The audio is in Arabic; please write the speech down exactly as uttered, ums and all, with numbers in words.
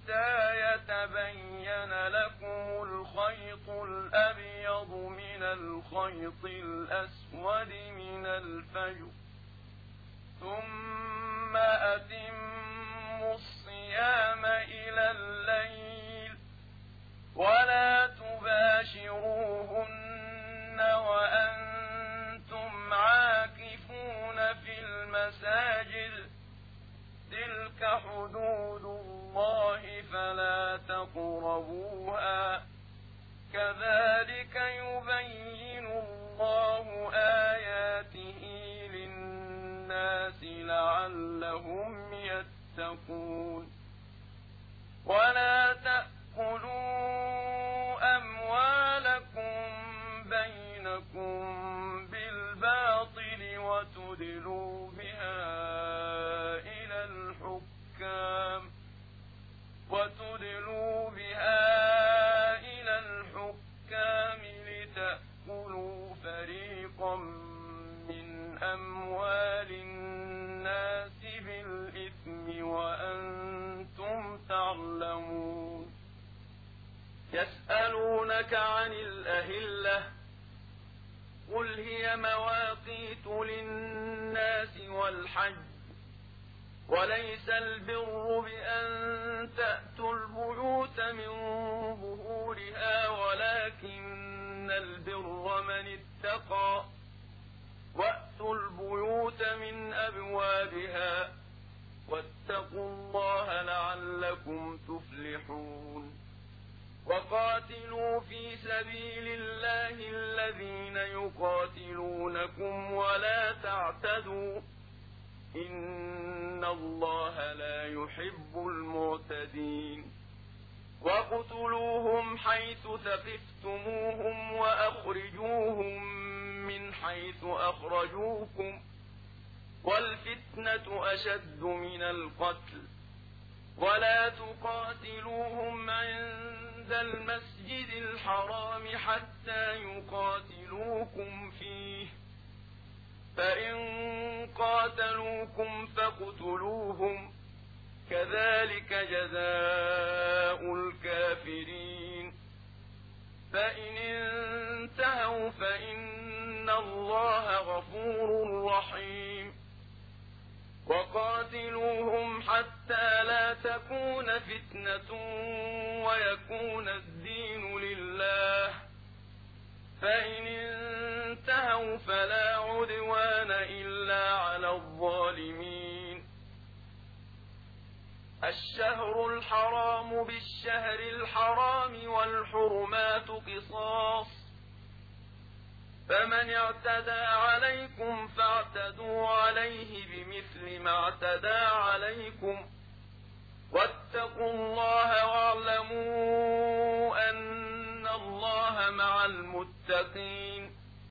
حتى يتبين لكم الخيط الأبيض من الخيط الأسود من الفجر ثم أتموا الصيام إلى الليل ولا تباشروهن وأنتم عاكفون في المساجد تلك حدود الله فلا تقربوها كذلك يبين الله آياته للناس لعلهم يتقون ولا تأكلوا أموالكم بينكم بالباطل وتدلوا بها إلى الحكام وتدلوا بها إلى الحكام لتأكلوا فريقا من أموال الناس بالإثم وأنتم تعلمون يسألونك عن الأهلة قل هي مواقيت للناس والحج وليس البر بأن تأتوا البيوت من ظهورها ولكن البر من اتقى وأتوا البيوت من أبوابها واتقوا الله لعلكم تفلحون وقاتلوا في سبيل الله الذين يقاتلونكم ولا تعتدوا إن الله لا يحب المعتدين وقتلوهم حيث ثقفتموهم وأخرجوهم من حيث أخرجوكم والفتنة أشد من القتل ولا تقاتلوهم عند المسجد الحرام حتى يقاتلوكم فيه فإن قاتلوكم فاقتلوهم كذلك جزاء الكافرين فإن انتهوا فإن الله غفور رحيم وقاتلوهم حتى لا تكون فتنة ويكون الدين لله فإن انتهوا فلا عدوان إلا على الظالمين الشهر الحرام بالشهر الحرام والحرمات قصاص فمن اعتدى عليكم فاعتدوا عليه بمثل ما اعتدى عليكم واتقوا الله واعلموا أن الله مع المتقين